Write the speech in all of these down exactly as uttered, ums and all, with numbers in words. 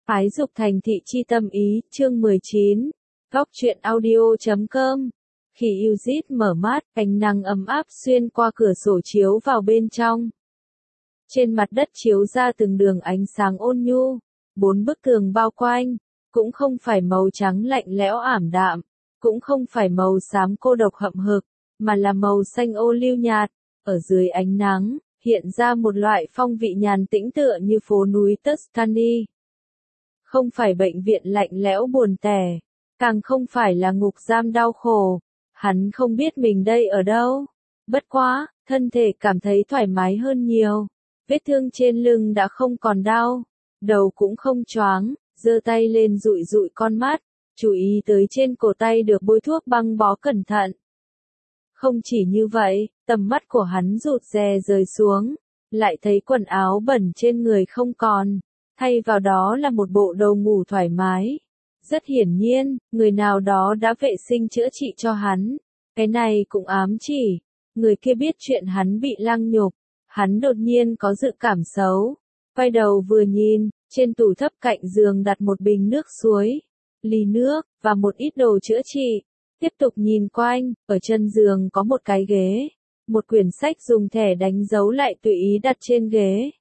Ái dục thành thị chi tâm ý, chương mười chín. Góc truyện audio chấm com. Khi Yuzit mở mắt, ánh nắng ấm áp xuyên qua cửa sổ chiếu vào bên trong. Trên mặt đất chiếu ra từng đường ánh sáng ôn nhu, bốn bức tường bao quanh, cũng không phải màu trắng lạnh lẽo ảm đạm, cũng không phải màu xám cô độc hậm hực, mà là màu xanh ô liu nhạt, ở dưới ánh nắng, hiện ra một loại phong vị nhàn tĩnh tựa như phố núi Tuscany. Không phải bệnh viện lạnh lẽo buồn tẻ, càng không phải là ngục giam đau khổ. Hắn không biết mình đây ở đâu. Bất quá, thân thể cảm thấy thoải mái hơn nhiều. Vết thương trên lưng đã không còn đau, đầu cũng không choáng, giơ tay lên dụi dụi con mắt, chú ý tới trên cổ tay được bôi thuốc băng bó cẩn thận. Không chỉ như vậy, tầm mắt của hắn rụt rè rời xuống, lại thấy quần áo bẩn trên người không còn. Thay vào đó là một bộ đồ ngủ thoải mái. Rất hiển nhiên, người nào đó đã vệ sinh chữa trị cho hắn. Cái này cũng ám chỉ, người kia biết chuyện hắn bị lăng nhục. Hắn đột nhiên có dự cảm xấu. Quay đầu vừa nhìn, trên tủ thấp cạnh giường đặt một bình nước suối, ly nước, và một ít đồ chữa trị. Tiếp tục nhìn quanh, ở chân giường có một cái ghế. Một quyển sách dùng thẻ đánh dấu lại tùy ý đặt trên ghế.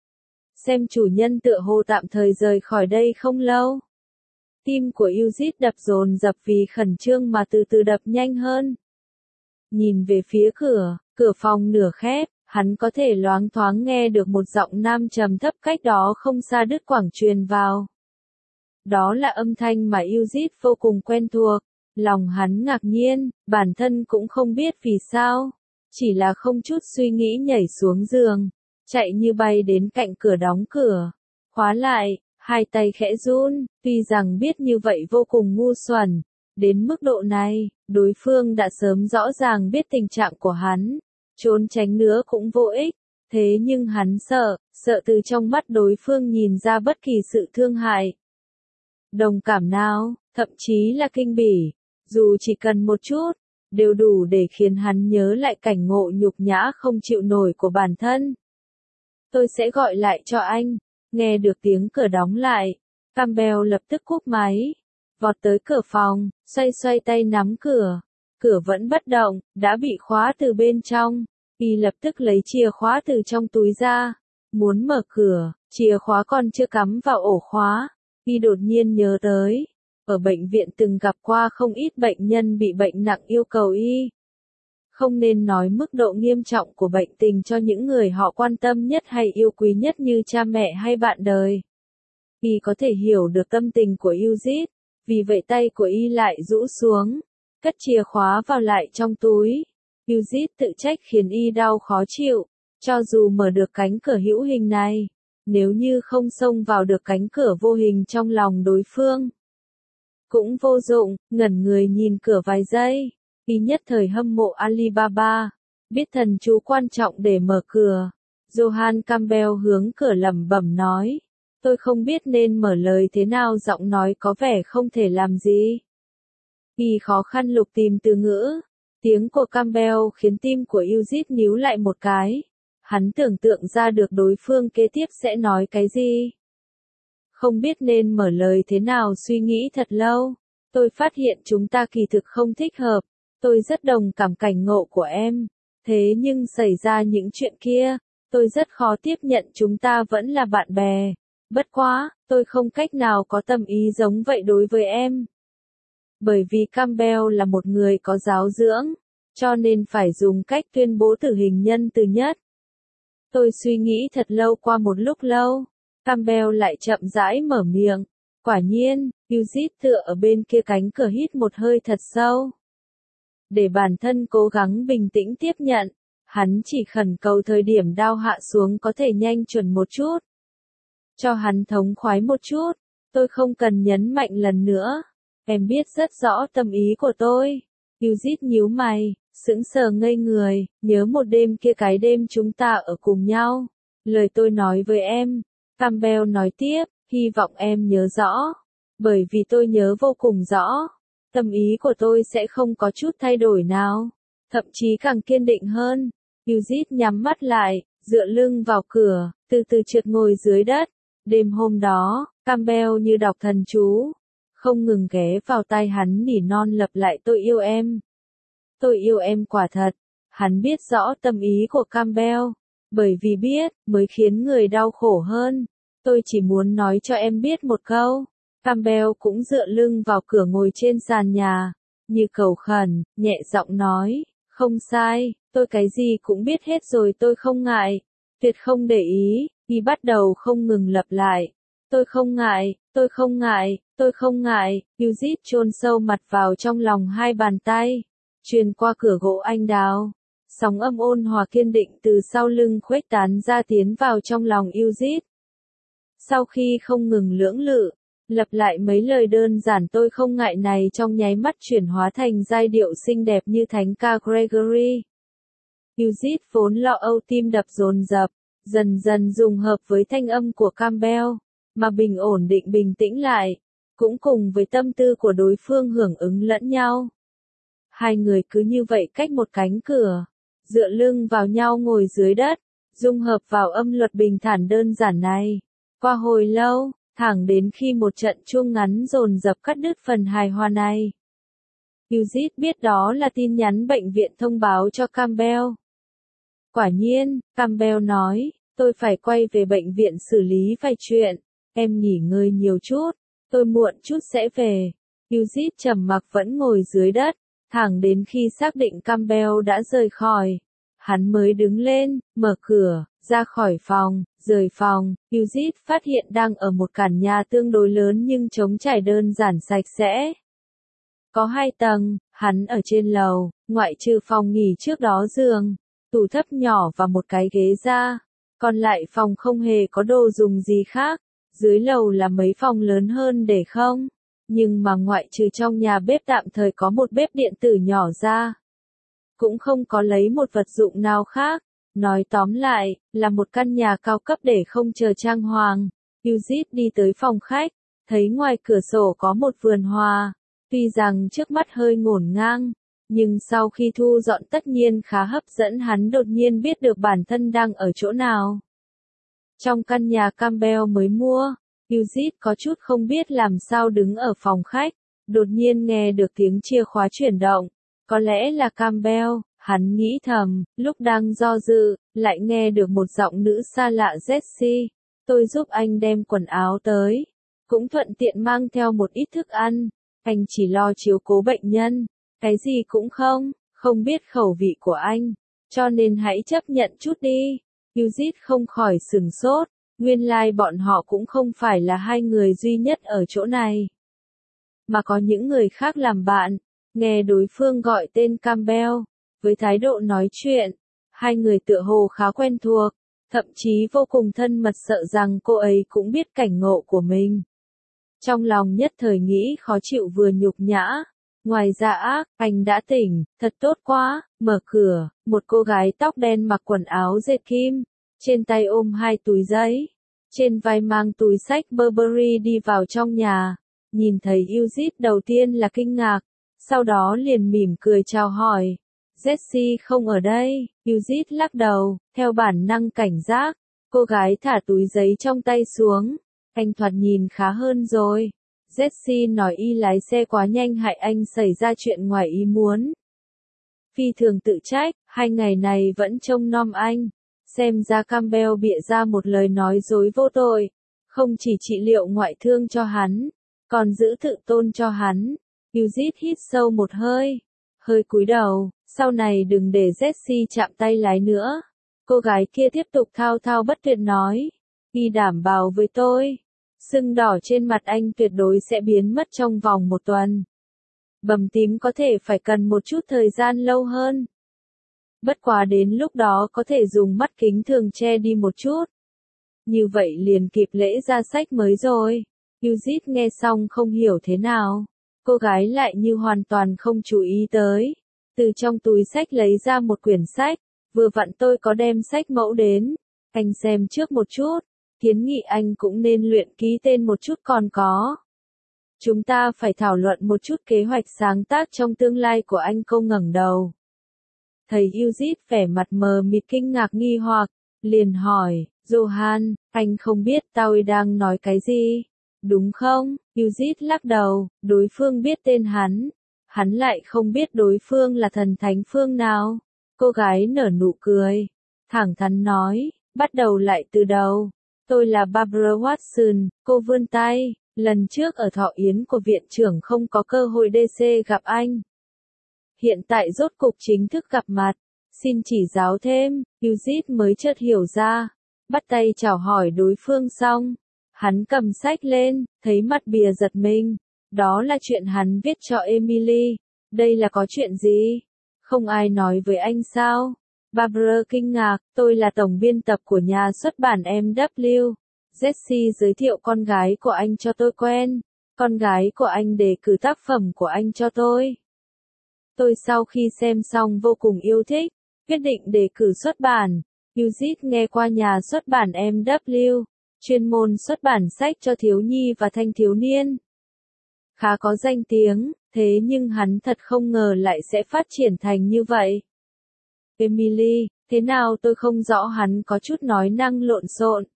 Xem chủ nhân tựa hồ tạm thời rời khỏi đây không lâu. Tim của Yuzit đập dồn dập vì khẩn trương mà từ từ đập nhanh hơn. Nhìn về phía cửa, cửa phòng nửa khép, hắn có thể loáng thoáng nghe được một giọng nam trầm thấp cách đó không xa đứt quãng truyền vào. Đó là âm thanh mà Yuzit vô cùng quen thuộc. Lòng hắn ngạc nhiên, bản thân cũng không biết vì sao. Chỉ là không chút suy nghĩ nhảy xuống giường. Chạy như bay đến cạnh cửa đóng cửa, khóa lại, hai tay khẽ run, tuy rằng biết như vậy vô cùng ngu xuẩn. Đến mức độ này, đối phương đã sớm rõ ràng biết tình trạng của hắn, trốn tránh nữa cũng vô ích, thế nhưng hắn sợ, sợ từ trong mắt đối phương nhìn ra bất kỳ sự thương hại, đồng cảm nào, thậm chí là kinh bỉ, dù chỉ cần một chút, đều đủ để khiến hắn nhớ lại cảnh ngộ nhục nhã không chịu nổi của bản thân. Tôi sẽ gọi lại cho anh. Nghe được tiếng cửa đóng lại, Campbell lập tức cúp máy, vọt tới cửa phòng, xoay xoay tay nắm cửa. Cửa vẫn bất động, đã bị khóa từ bên trong. Y lập tức lấy chìa khóa từ trong túi ra, muốn mở cửa, chìa khóa còn chưa cắm vào ổ khóa. Y đột nhiên nhớ tới, ở bệnh viện từng gặp qua không ít bệnh nhân bị bệnh nặng yêu cầu y. Không nên nói mức độ nghiêm trọng của bệnh tình cho những người họ quan tâm nhất hay yêu quý nhất như cha mẹ hay bạn đời. Y có thể hiểu được tâm tình của Yuzit, vì vậy tay của y lại rũ xuống, cất chìa khóa vào lại trong túi. Yuzit tự trách khiến y đau khó chịu, cho dù mở được cánh cửa hữu hình này, nếu như không xông vào được cánh cửa vô hình trong lòng đối phương, cũng vô dụng. Ngẩn người nhìn cửa vài giây. Y nhất thời hâm mộ Alibaba, biết thần chú quan trọng để mở cửa. Johan Campbell hướng cửa lẩm bẩm nói, tôi không biết nên mở lời thế nào, giọng nói có vẻ không thể làm gì. Y khó khăn lục tìm từ ngữ. Tiếng của Campbell khiến tim của Yuzit nhíu lại một cái. Hắn tưởng tượng ra được đối phương kế tiếp sẽ nói cái gì. Không biết nên mở lời thế nào, suy nghĩ thật lâu. Tôi phát hiện chúng ta kỳ thực không thích hợp. Tôi rất đồng cảm cảnh ngộ của em, thế nhưng xảy ra những chuyện kia, tôi rất khó tiếp nhận chúng ta vẫn là bạn bè. Bất quá, tôi không cách nào có tâm ý giống vậy đối với em. Bởi vì Campbell là một người có giáo dưỡng, cho nên phải dùng cách tuyên bố tử hình nhân từ nhất. Tôi suy nghĩ thật lâu, qua một lúc lâu, Campbell lại chậm rãi mở miệng. Quả nhiên, Yuzit tựa ở bên kia cánh cửa hít một hơi thật sâu. Để bản thân cố gắng bình tĩnh tiếp nhận, hắn chỉ khẩn cầu thời điểm đao hạ xuống có thể nhanh chuẩn một chút. Cho hắn thống khoái một chút, tôi không cần nhấn mạnh lần nữa. Em biết rất rõ tâm ý của tôi. Yuzit nhíu mày, sững sờ ngây người, nhớ một đêm kia, cái đêm chúng ta ở cùng nhau. Lời tôi nói với em, Campbell nói tiếp, hy vọng em nhớ rõ. Bởi vì tôi nhớ vô cùng rõ. Tâm ý của tôi sẽ không có chút thay đổi nào, thậm chí càng kiên định hơn. Yuzit nhắm mắt lại, dựa lưng vào cửa, từ từ trượt ngồi dưới đất. Đêm hôm đó, Campbell như đọc thần chú, không ngừng ghé vào tai hắn nỉ non lặp lại tôi yêu em. Tôi yêu em quả thật. Hắn biết rõ tâm ý của Campbell, bởi vì biết, mới khiến người đau khổ hơn. Tôi chỉ muốn nói cho em biết một câu. Campbell cũng dựa lưng vào cửa ngồi trên sàn nhà, như cầu khẩn, nhẹ giọng nói, không sai, tôi cái gì cũng biết hết rồi tôi không ngại. Tuyệt không để ý, y bắt đầu không ngừng lặp lại. Tôi không ngại, tôi không ngại, tôi không ngại. Eugene chôn sâu mặt vào trong lòng hai bàn tay, truyền qua cửa gỗ anh đào. Sóng âm ôn hòa kiên định từ sau lưng khuếch tán ra tiến vào trong lòng Eugene. Sau khi không ngừng lưỡng lự, lặp lại mấy lời đơn giản tôi không ngại này trong nháy mắt chuyển hóa thành giai điệu xinh đẹp như thánh ca Gregory. Eugene vốn lo âu tim đập dồn dập, dần dần dùng hợp với thanh âm của Campbell, mà bình ổn định bình tĩnh lại, cũng cùng với tâm tư của đối phương hưởng ứng lẫn nhau. Hai người cứ như vậy cách một cánh cửa, dựa lưng vào nhau ngồi dưới đất, dung hợp vào âm luật bình thản đơn giản này. Qua hồi lâu, thẳng đến khi một trận chuông ngắn dồn dập cắt đứt phần hài hòa này. Eugene biết đó là tin nhắn bệnh viện thông báo cho Campbell. Quả nhiên, Campbell nói, tôi phải quay về bệnh viện xử lý vài chuyện, em nghỉ ngơi nhiều chút, tôi muộn chút sẽ về. Eugene trầm mặc vẫn ngồi dưới đất, thẳng đến khi xác định Campbell đã rời khỏi. Hắn mới đứng lên, mở cửa, ra khỏi phòng, rời phòng. Eugene phát hiện đang ở một căn nhà tương đối lớn nhưng trống trải đơn giản sạch sẽ. Có hai tầng, hắn ở trên lầu, ngoại trừ phòng nghỉ trước đó giường, tủ thấp nhỏ và một cái ghế ra. Còn lại phòng không hề có đồ dùng gì khác. Dưới lầu là mấy phòng lớn hơn để không. Nhưng mà ngoại trừ trong nhà bếp tạm thời có một bếp điện tử nhỏ ra, cũng không có lấy một vật dụng nào khác. Nói tóm lại, là một căn nhà cao cấp để không chờ trang hoàng. Eugene đi tới phòng khách, thấy ngoài cửa sổ có một vườn hoa. Tuy rằng trước mắt hơi ngổn ngang, nhưng sau khi thu dọn tất nhiên khá hấp dẫn, hắn đột nhiên biết được bản thân đang ở chỗ nào. Trong căn nhà Campbell mới mua, Eugene có chút không biết làm sao đứng ở phòng khách, đột nhiên nghe được tiếng chìa khóa chuyển động. Có lẽ là Campbell, hắn nghĩ thầm, lúc đang do dự, lại nghe được một giọng nữ xa lạ Jessie. Tôi giúp anh đem quần áo tới, cũng thuận tiện mang theo một ít thức ăn, anh chỉ lo chiếu cố bệnh nhân, cái gì cũng không, không biết khẩu vị của anh, cho nên hãy chấp nhận chút đi. Eugene không khỏi sửng sốt, nguyên lai like bọn họ cũng không phải là hai người duy nhất ở chỗ này, mà có những người khác làm bạn. Nghe đối phương gọi tên Campbell, với thái độ nói chuyện, hai người tựa hồ khá quen thuộc, thậm chí vô cùng thân mật, sợ rằng cô ấy cũng biết cảnh ngộ của mình. Trong lòng nhất thời nghĩ khó chịu vừa nhục nhã. Ngoài ra ác, anh đã tỉnh, thật tốt quá. Mở cửa, một cô gái tóc đen mặc quần áo dệt kim, trên tay ôm hai túi giấy, trên vai mang túi xách Burberry đi vào trong nhà. Nhìn thấy Eugene đầu tiên là kinh ngạc, sau đó liền mỉm cười chào hỏi. Jessie không ở đây. Eugene lắc đầu, theo bản năng cảnh giác. Cô gái thả túi giấy trong tay xuống. Anh thoạt nhìn khá hơn rồi. Jessie nói y lái xe quá nhanh hại anh xảy ra chuyện ngoài ý muốn. Phi thường tự trách, hai ngày này vẫn trông nom anh. Xem ra Campbell bịa ra một lời nói dối vô tội. Không chỉ trị liệu ngoại thương cho hắn, còn giữ tự tôn cho hắn. Eugene hít sâu một hơi, hơi cúi đầu, sau này đừng để Jessie chạm tay lái nữa. Cô gái kia tiếp tục thao thao bất tuyệt nói, y đảm bảo với tôi, sưng đỏ trên mặt anh tuyệt đối sẽ biến mất trong vòng một tuần. Bầm tím có thể phải cần một chút thời gian lâu hơn. Bất quá đến lúc đó có thể dùng mắt kính thường che đi một chút. Như vậy liền kịp lễ ra sách mới rồi. Eugene nghe xong không hiểu thế nào. Cô gái lại như hoàn toàn không chú ý tới. Từ trong túi sách lấy ra một quyển sách. Vừa vặn tôi có đem sách mẫu đến. Anh xem trước một chút. Kiến nghị anh cũng nên luyện ký tên một chút còn có. Chúng ta phải thảo luận một chút kế hoạch sáng tác trong tương lai của anh. Cô ngẩng đầu. Thấy Eugene vẻ mặt mờ mịt kinh ngạc nghi hoặc, liền hỏi, Johan, anh không biết tôi đang nói cái gì, đúng không? Yuzit lắc đầu, đối phương biết tên hắn. Hắn lại không biết đối phương là thần thánh phương nào. Cô gái nở nụ cười. Thẳng thắn nói, bắt đầu lại từ đầu. Tôi là Barbara Watson, cô vươn tay. Lần trước ở thọ yến của viện trưởng không có cơ hội đê xê gặp anh. Hiện tại rốt cục chính thức gặp mặt. Xin chỉ giáo thêm, Yuzit mới chợt hiểu ra. Bắt tay chào hỏi đối phương xong. Hắn cầm sách lên, thấy mặt bìa giật mình. Đó là chuyện hắn viết cho Emily. Đây là có chuyện gì? Không ai nói với anh sao? Barbara kinh ngạc, tôi là tổng biên tập của nhà xuất bản em vê kép. Jessie giới thiệu con gái của anh cho tôi quen. Con gái của anh đề cử tác phẩm của anh cho tôi. Tôi sau khi xem xong vô cùng yêu thích, quyết định đề cử xuất bản. Yuzit nghe qua nhà xuất bản em vê kép, chuyên môn xuất bản sách cho thiếu nhi và thanh thiếu niên. Khá có danh tiếng, thế nhưng hắn thật không ngờ lại sẽ phát triển thành như vậy. Emily, thế nào tôi không rõ, hắn có chút nói năng lộn xộn.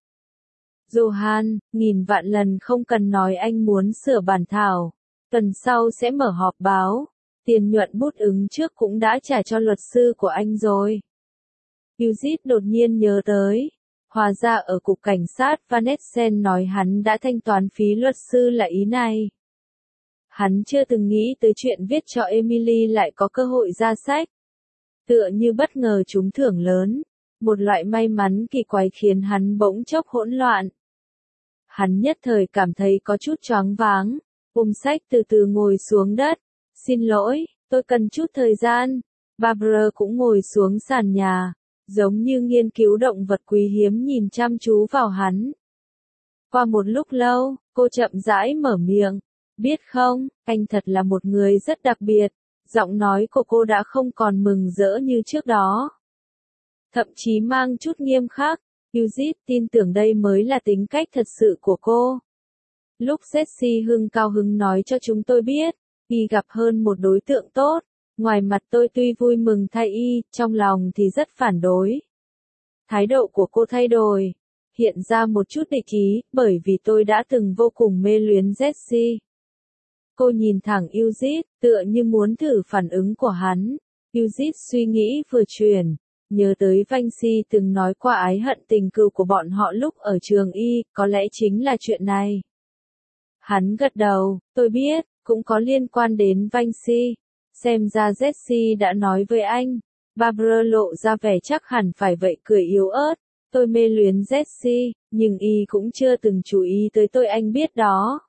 Johan, nghìn vạn lần không cần nói anh muốn sửa bản thảo. Tuần sau sẽ mở họp báo. Tiền nhuận bút ứng trước cũng đã trả cho luật sư của anh rồi. Yuzit đột nhiên nhớ tới. Hóa ra ở cục cảnh sát Vanessa nói hắn đã thanh toán phí luật sư là ý này. Hắn chưa từng nghĩ tới chuyện viết cho Emily lại có cơ hội ra sách. Tựa như bất ngờ trúng thưởng lớn. Một loại may mắn kỳ quái khiến hắn bỗng chốc hỗn loạn. Hắn nhất thời cảm thấy có chút choáng váng. Ôm sách từ từ ngồi xuống đất. Xin lỗi, tôi cần chút thời gian. Barbara cũng ngồi xuống sàn nhà. Giống như nghiên cứu động vật quý hiếm nhìn chăm chú vào hắn. Qua một lúc lâu, cô chậm rãi mở miệng. Biết không, anh thật là một người rất đặc biệt. Giọng nói của cô đã không còn mừng rỡ như trước đó. Thậm chí mang chút nghiêm khắc. Yuzit tin tưởng đây mới là tính cách thật sự của cô. Lúc Jessie hưng cao hứng nói cho chúng tôi biết, y gặp hơn một đối tượng tốt. Ngoài mặt tôi tuy vui mừng thay y, trong lòng thì rất phản đối. Thái độ của cô thay đổi, hiện ra một chút địch ý, bởi vì tôi đã từng vô cùng mê luyến Jessie. Cô nhìn thẳng Yuzit, tựa như muốn thử phản ứng của hắn. Yuzit suy nghĩ vừa chuyển, nhớ tới Vancy từng nói qua ái hận tình cừu của bọn họ lúc ở trường y, có lẽ chính là chuyện này. Hắn gật đầu, tôi biết, cũng có liên quan đến Vancy. Xem ra Jessie đã nói với anh. Barbara lộ ra vẻ chắc hẳn phải vậy, cười yếu ớt. Tôi mê luyến Jessie, nhưng y cũng chưa từng chú ý tới tôi, anh biết đó.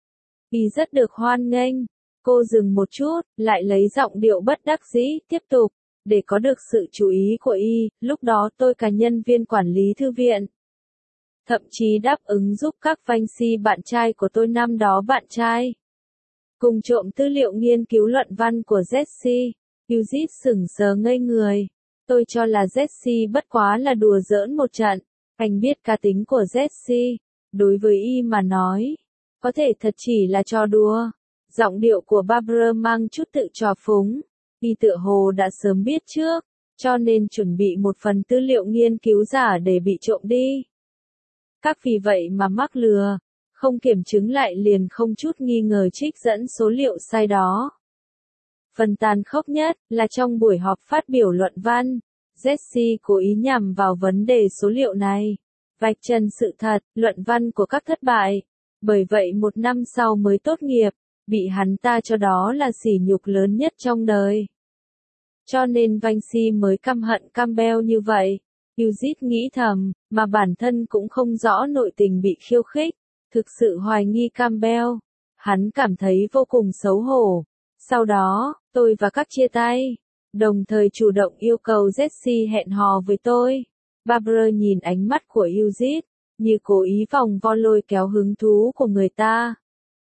Y rất được hoan nghênh. Cô dừng một chút, lại lấy giọng điệu bất đắc dĩ, tiếp tục. Để có được sự chú ý của y, lúc đó tôi cả nhân viên quản lý thư viện. Thậm chí đáp ứng giúp các Vancy bạn trai của tôi năm đó bạn trai. Cùng trộm tư liệu nghiên cứu luận văn của Jessie. Yuzit sững sờ ngây người. Tôi cho là Jessie bất quá là đùa giỡn một trận. Anh biết cá tính của Jessie. Đối với y mà nói, có thể thật chỉ là trò đùa. Giọng điệu của Barbara mang chút tự trò phúng. Y tựa hồ đã sớm biết trước, cho nên chuẩn bị một phần tư liệu nghiên cứu giả để bị trộm đi. Các vì vậy mà mắc lừa, không kiểm chứng lại liền không chút nghi ngờ trích dẫn số liệu sai đó. Phần tàn khốc nhất là trong buổi họp phát biểu luận văn, Jessie cố ý nhằm vào vấn đề số liệu này, vạch trần sự thật, luận văn của các thất bại. Bởi vậy một năm sau mới tốt nghiệp, bị hắn ta cho đó là sỉ nhục lớn nhất trong đời. Cho nên Vancy mới căm hận Campbell như vậy. Yuzit nghĩ thầm, mà bản thân cũng không rõ nội tình bị khiêu khích, thực sự hoài nghi Campbell. Hắn cảm thấy vô cùng xấu hổ. Sau đó, tôi và các chia tay, đồng thời chủ động yêu cầu Jessie hẹn hò với tôi. Barbara nhìn ánh mắt của Yuzit, như cố ý vòng vo lôi kéo hứng thú của người ta.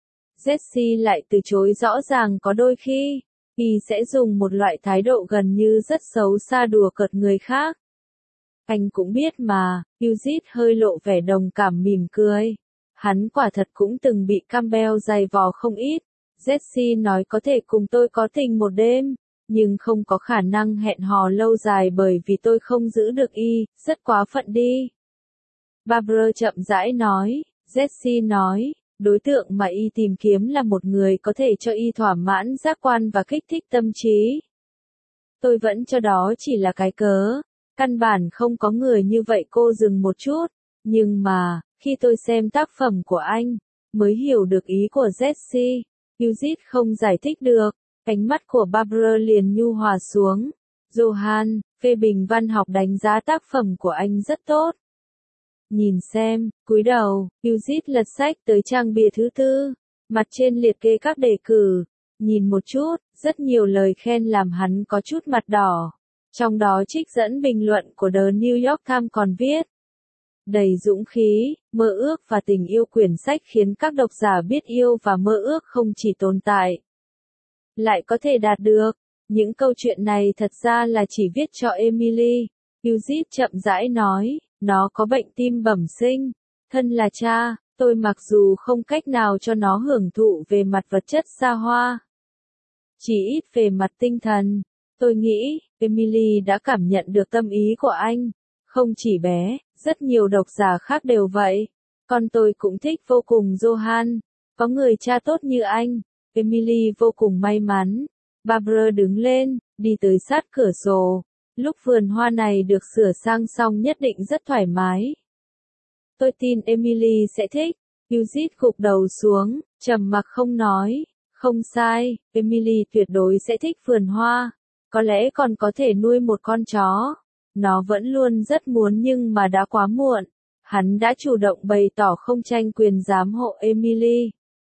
Jessie lại từ chối rõ ràng, có đôi khi, y sẽ dùng một loại thái độ gần như rất xấu xa đùa cợt người khác. Anh cũng biết mà, Yuzit hơi lộ vẻ đồng cảm mỉm cười. Hắn quả thật cũng từng bị Campbell giày vò không ít. Jessie nói có thể cùng tôi có tình một đêm, nhưng không có khả năng hẹn hò lâu dài bởi vì tôi không giữ được y, rất quá phận đi. Barbara chậm rãi nói, Jessie nói, đối tượng mà y tìm kiếm là một người có thể cho y thỏa mãn giác quan và kích thích tâm trí. Tôi vẫn cho đó chỉ là cái cớ, căn bản không có người như vậy. Cô dừng một chút, nhưng mà, khi tôi xem tác phẩm của anh, mới hiểu được ý của Jessie. Eugene không giải thích được, ánh mắt của Barbara liền nhu hòa xuống. Johan, phê bình văn học đánh giá tác phẩm của anh rất tốt. Nhìn xem, cúi đầu, Eugene lật sách tới trang bìa thứ tư, mặt trên liệt kê các đề cử. Nhìn một chút, rất nhiều lời khen làm hắn có chút mặt đỏ. Trong đó trích dẫn bình luận của The New York Times còn viết. Đầy dũng khí, mơ ước và tình yêu. Quyển sách khiến các độc giả biết yêu và mơ ước không chỉ tồn tại, lại có thể đạt được. Những câu chuyện này thật ra là chỉ viết cho Emily. Eugene chậm rãi nói, nó có bệnh tim bẩm sinh. Thân là cha, tôi mặc dù không cách nào cho nó hưởng thụ về mặt vật chất xa hoa, chỉ ít về mặt tinh thần. Tôi nghĩ, Emily đã cảm nhận được tâm ý của anh. Không chỉ bé, rất nhiều độc giả khác đều vậy. Con tôi cũng thích vô cùng Johan. Có người cha tốt như anh. Emily vô cùng may mắn. Barbara đứng lên, đi tới sát cửa sổ. Lúc vườn hoa này được sửa sang xong nhất định rất thoải mái. Tôi tin Emily sẽ thích. Eugene gục đầu xuống, trầm mặc không nói. Không sai, Emily tuyệt đối sẽ thích vườn hoa. Có lẽ còn có thể nuôi một con chó. Nó vẫn luôn rất muốn nhưng mà đã quá muộn. Hắn đã chủ động bày tỏ không tranh quyền giám hộ Emily.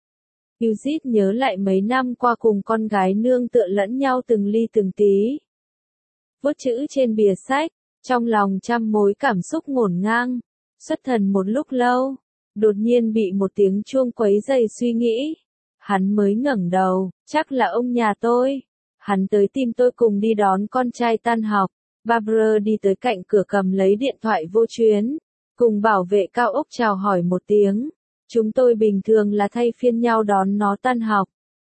Eugene nhớ lại mấy năm qua cùng con gái nương tựa lẫn nhau từng ly từng tí. Vuốt chữ trên bìa sách, trong lòng trăm mối cảm xúc ngổn ngang. Xuất thần một lúc lâu, đột nhiên bị một tiếng chuông quấy rầy suy nghĩ. Hắn mới ngẩng đầu, chắc là ông nhà tôi. Hắn tới tìm tôi cùng đi đón con trai tan học. Barbara đi tới cạnh cửa cầm lấy điện thoại vô chuyến, cùng bảo vệ cao ốc chào hỏi một tiếng. Chúng tôi bình thường là thay phiên nhau đón nó tan học.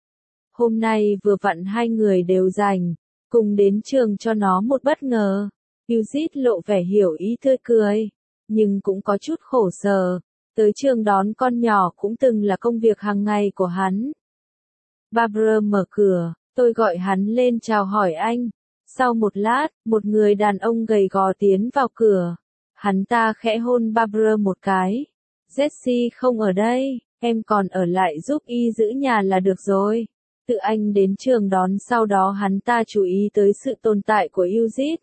Hôm nay vừa vặn hai người đều rảnh, cùng đến trường cho nó một bất ngờ. Eugene lộ vẻ hiểu ý tươi cười, nhưng cũng có chút khổ sở. Tới trường đón con nhỏ cũng từng là công việc hàng ngày của hắn. Barbara mở cửa, tôi gọi hắn lên chào hỏi anh. Sau một lát, một người đàn ông gầy gò tiến vào cửa. Hắn ta khẽ hôn Barbara một cái. Jessie không ở đây, em còn ở lại giúp y giữ nhà là được rồi. Tự anh đến trường đón. Sau đó hắn ta chú ý tới sự tồn tại của Eugene.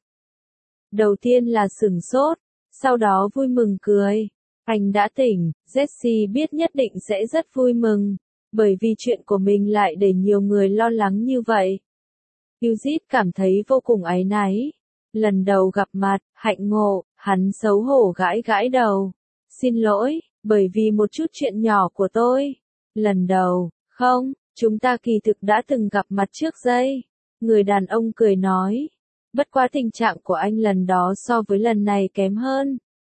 Đầu tiên là sửng sốt, sau đó vui mừng cười. Anh đã tỉnh, Jessie biết nhất định sẽ rất vui mừng, bởi vì chuyện của mình lại để nhiều người lo lắng như vậy. Eugene cảm thấy vô cùng áy náy. Lần đầu gặp mặt, hạnh ngộ, hắn xấu hổ gãi gãi đầu. Xin lỗi, bởi vì một chút chuyện nhỏ của tôi. Lần đầu, không, chúng ta kỳ thực đã từng gặp mặt trước đây. Người đàn ông cười nói. Bất quá tình trạng của anh lần đó so với lần này kém hơn.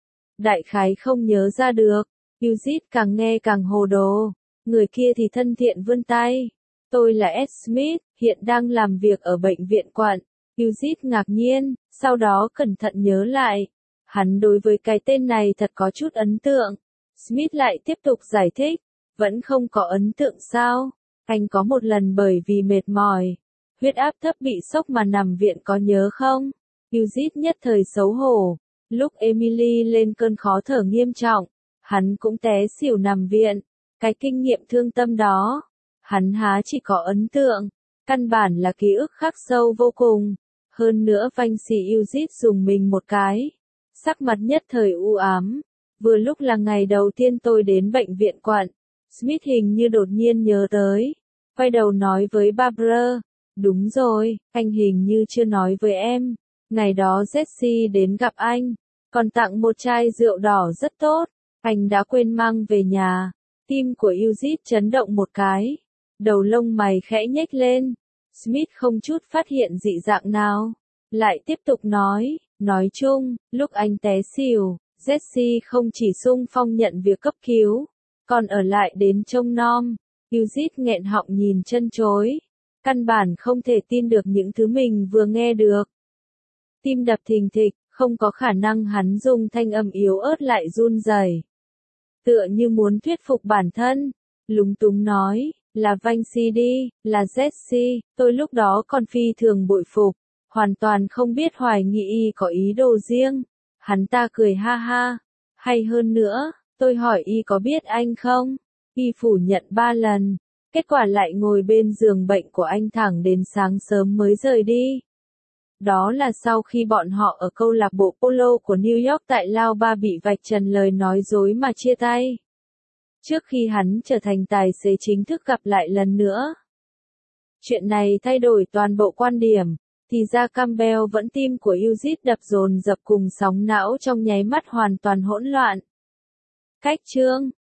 Đại khái không nhớ ra được. Eugene càng nghe càng hồ đồ. Người kia thì thân thiện vươn tay. Tôi là Ed Smith, hiện đang làm việc ở bệnh viện quận. Eugene ngạc nhiên, sau đó cẩn thận nhớ lại. Hắn đối với cái tên này thật có chút ấn tượng. Smith lại tiếp tục giải thích. Vẫn không có ấn tượng sao? Anh có một lần bởi vì mệt mỏi, huyết áp thấp bị sốc mà nằm viện có nhớ không? Eugene nhất thời xấu hổ. Lúc Emily lên cơn khó thở nghiêm trọng, hắn cũng té xỉu nằm viện. Cái kinh nghiệm thương tâm đó, hắn há chỉ có ấn tượng, căn bản là ký ức khắc sâu vô cùng. Hơn nữa vành xì Eugene dùng mình một cái. Sắc mặt nhất thời u ám. Vừa lúc là ngày đầu tiên tôi đến bệnh viện quận. Smith hình như đột nhiên nhớ tới. Quay đầu nói với Barbara. Đúng rồi, anh hình như chưa nói với em. Ngày đó Jessie đến gặp anh, còn tặng một chai rượu đỏ rất tốt. Anh đã quên mang về nhà. Tim của Eugene chấn động một cái. Đầu lông mày khẽ nhếch lên. Smith không chút phát hiện dị dạng nào. Lại tiếp tục nói, nói chung, lúc anh té xỉu, Jessie không chỉ xung phong nhận việc cấp cứu, còn ở lại đến trông nom. Eugene nghẹn họng nhìn chân chối. Căn bản không thể tin được những thứ mình vừa nghe được. Tim đập thình thịch, Không có khả năng hắn dùng thanh âm yếu ớt lại run rẩy, tựa như muốn thuyết phục bản thân, lúng túng nói, là Vinci đi, là Jesse, tôi lúc đó còn phi thường bội phục, hoàn toàn không biết hoài nghi y có ý đồ riêng. Hắn ta cười ha ha, hay hơn nữa, tôi hỏi y có biết anh không? Y phủ nhận ba lần, kết quả lại ngồi bên giường bệnh của anh thẳng đến sáng sớm mới rời đi. Đó là sau khi bọn họ ở câu lạc bộ polo của New York tại Lao Ba bị vạch trần lời nói dối mà chia tay. Trước khi hắn trở thành tài xế chính thức gặp lại lần nữa. Chuyện này thay đổi toàn bộ quan điểm, thì ra Campbell vẫn tim của Eugene đập dồn dập cùng sóng não trong nháy mắt hoàn toàn hỗn loạn. Cách chương